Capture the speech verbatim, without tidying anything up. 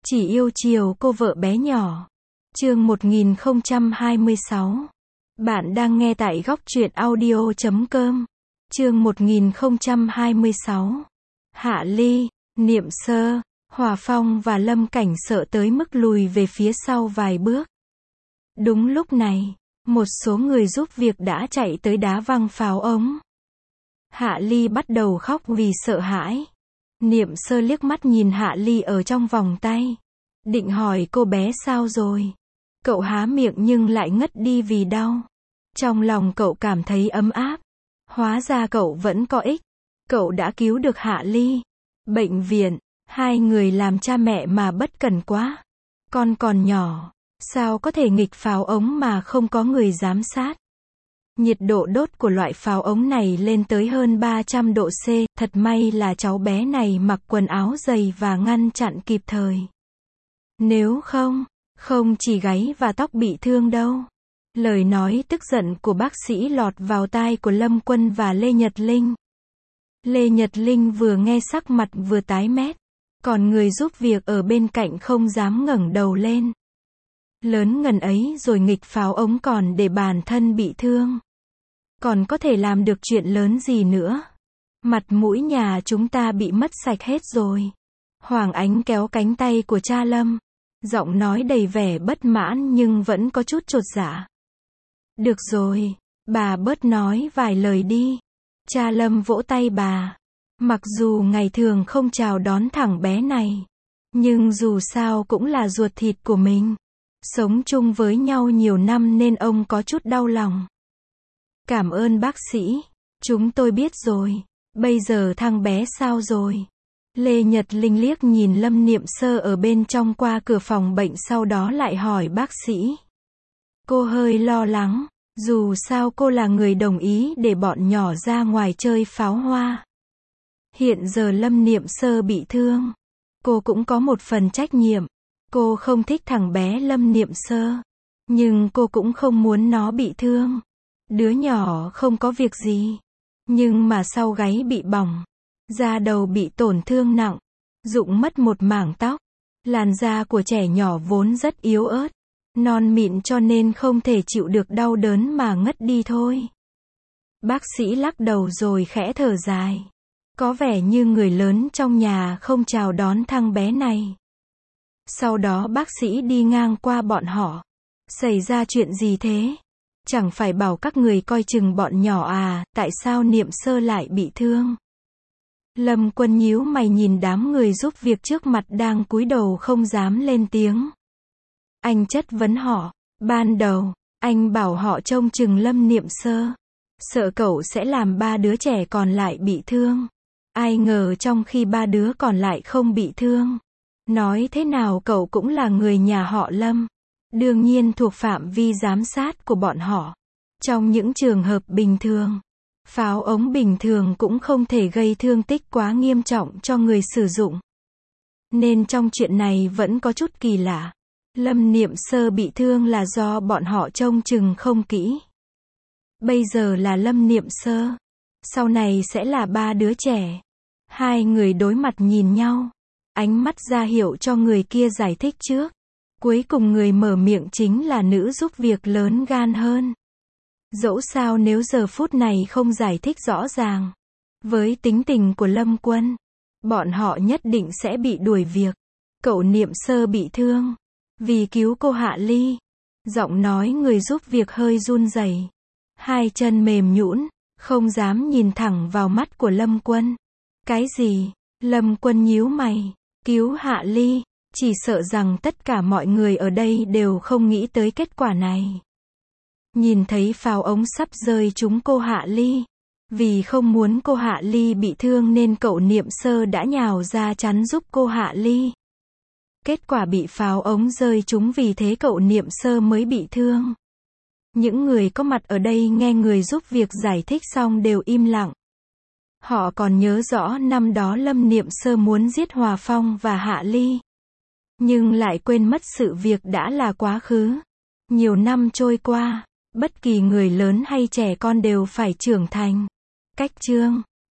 Chỉ yêu chiều cô vợ bé nhỏ. Chương một nghìn không trăm hai mươi sáu. Bạn đang nghe tại góc truyện audio chấm com. Chương một nghìn không trăm hai mươi sáu. Hạ Ly, Niệm Sơ, Hòa Phong và Lâm Cảnh sợ tới mức lùi về phía sau vài bước. Đúng lúc này, một số người giúp việc đã chạy tới đá văng pháo ống. Hạ Ly bắt đầu khóc vì sợ hãi. Niệm Sơ liếc mắt nhìn Hạ Ly ở trong vòng tay. Định hỏi cô bé sao rồi. Cậu há miệng nhưng lại ngất đi vì đau. Trong lòng cậu cảm thấy ấm áp. Hóa ra cậu vẫn có ích. Cậu đã cứu được Hạ Ly. Bệnh viện, hai người làm cha mẹ mà bất cẩn quá. Con còn nhỏ, sao có thể nghịch pháo ống mà không có người giám sát. Nhiệt độ đốt của loại pháo ống này lên tới hơn ba trăm độ C, thật may là cháu bé này mặc quần áo dày và ngăn chặn kịp thời. Nếu không, không chỉ gáy và tóc bị thương đâu. Lời nói tức giận của bác sĩ lọt vào tai của Lâm Quân và Lê Nhật Linh. Lê Nhật Linh vừa nghe sắc mặt vừa tái mét, còn người giúp việc ở bên cạnh không dám ngẩng đầu lên. Lớn ngần ấy rồi nghịch pháo ống còn để bản thân bị thương. Còn có thể làm được chuyện lớn gì nữa. Mặt mũi nhà chúng ta bị mất sạch hết rồi. Hoàng Ánh kéo cánh tay của cha Lâm. Giọng nói đầy vẻ bất mãn nhưng vẫn có chút chột dạ. Được rồi, bà bớt nói vài lời đi. Cha Lâm vỗ tay bà. Mặc dù ngày thường không chào đón thằng bé này, nhưng dù sao cũng là ruột thịt của mình. Sống chung với nhau nhiều năm nên ông có chút đau lòng. Cảm ơn bác sĩ. Chúng tôi biết rồi. Bây giờ thằng bé sao rồi? Lê Nhật Linh liếc nhìn Lâm Niệm Sơ ở bên trong qua cửa phòng bệnh, sau đó lại hỏi bác sĩ. Cô hơi lo lắng. Dù sao cô là người đồng ý để bọn nhỏ ra ngoài chơi pháo hoa. Hiện giờ Lâm Niệm Sơ bị thương. Cô cũng có một phần trách nhiệm. Cô không thích thằng bé Lâm Niệm Sơ. Nhưng cô cũng không muốn nó bị thương. Đứa nhỏ không có việc gì. Nhưng mà sau gáy bị bỏng. Da đầu bị tổn thương nặng. Rụng mất một mảng tóc. Làn da của trẻ nhỏ vốn rất yếu ớt. Non mịn cho nên không thể chịu được đau đớn mà ngất đi thôi. Bác sĩ lắc đầu rồi khẽ thở dài. Có vẻ như người lớn trong nhà không chào đón thằng bé này. Sau đó bác sĩ đi ngang qua bọn họ. Xảy ra chuyện gì thế? Chẳng phải bảo các người coi chừng bọn nhỏ à, tại sao Niệm Sơ lại bị thương? Lâm Quân nhíu mày nhìn đám người giúp việc trước mặt đang cúi đầu không dám lên tiếng. Anh chất vấn họ. Ban đầu, anh bảo họ trông chừng Lâm Niệm Sơ. Sợ cậu sẽ làm ba đứa trẻ còn lại bị thương. Ai ngờ trong khi ba đứa còn lại không bị thương. Nói thế nào cậu cũng là người nhà họ Lâm. Đương nhiên thuộc phạm vi giám sát của bọn họ. Trong những trường hợp bình thường, pháo ống bình thường cũng không thể gây thương tích quá nghiêm trọng cho người sử dụng. Nên trong chuyện này vẫn có chút kỳ lạ. Lâm Niệm Sơ bị thương là do bọn họ trông chừng không kỹ. Bây giờ là Lâm Niệm Sơ. Sau này sẽ là ba đứa trẻ. Hai người đối mặt nhìn nhau. Ánh mắt ra hiệu cho người kia giải thích trước. Cuối cùng người mở miệng chính là nữ giúp việc lớn gan hơn. Dẫu sao nếu giờ phút này không giải thích rõ ràng, với tính tình của Lâm Quân, bọn họ nhất định sẽ bị đuổi việc. Cậu Niệm Sơ bị thương vì cứu cô Hạ Ly. Giọng nói người giúp việc hơi run rẩy. Hai chân mềm nhũn, không dám nhìn thẳng vào mắt của Lâm Quân. Cái gì? Lâm Quân nhíu mày. Cứu Hạ Ly. Chỉ sợ rằng tất cả mọi người ở đây đều không nghĩ tới kết quả này. Nhìn thấy pháo ống sắp rơi trúng cô Hạ Ly. Vì không muốn cô Hạ Ly bị thương nên cậu Niệm Sơ đã nhào ra chắn giúp cô Hạ Ly. Kết quả bị pháo ống rơi trúng, vì thế cậu Niệm Sơ mới bị thương. Những người có mặt ở đây nghe người giúp việc giải thích xong đều im lặng. Họ còn nhớ rõ năm đó Lâm Niệm Sơ muốn giết Hòa Phong và Hạ Ly. Nhưng lại quên mất sự việc đã là quá khứ. Nhiều năm trôi qua, bất kỳ người lớn hay trẻ con đều phải trưởng thành. Cách chương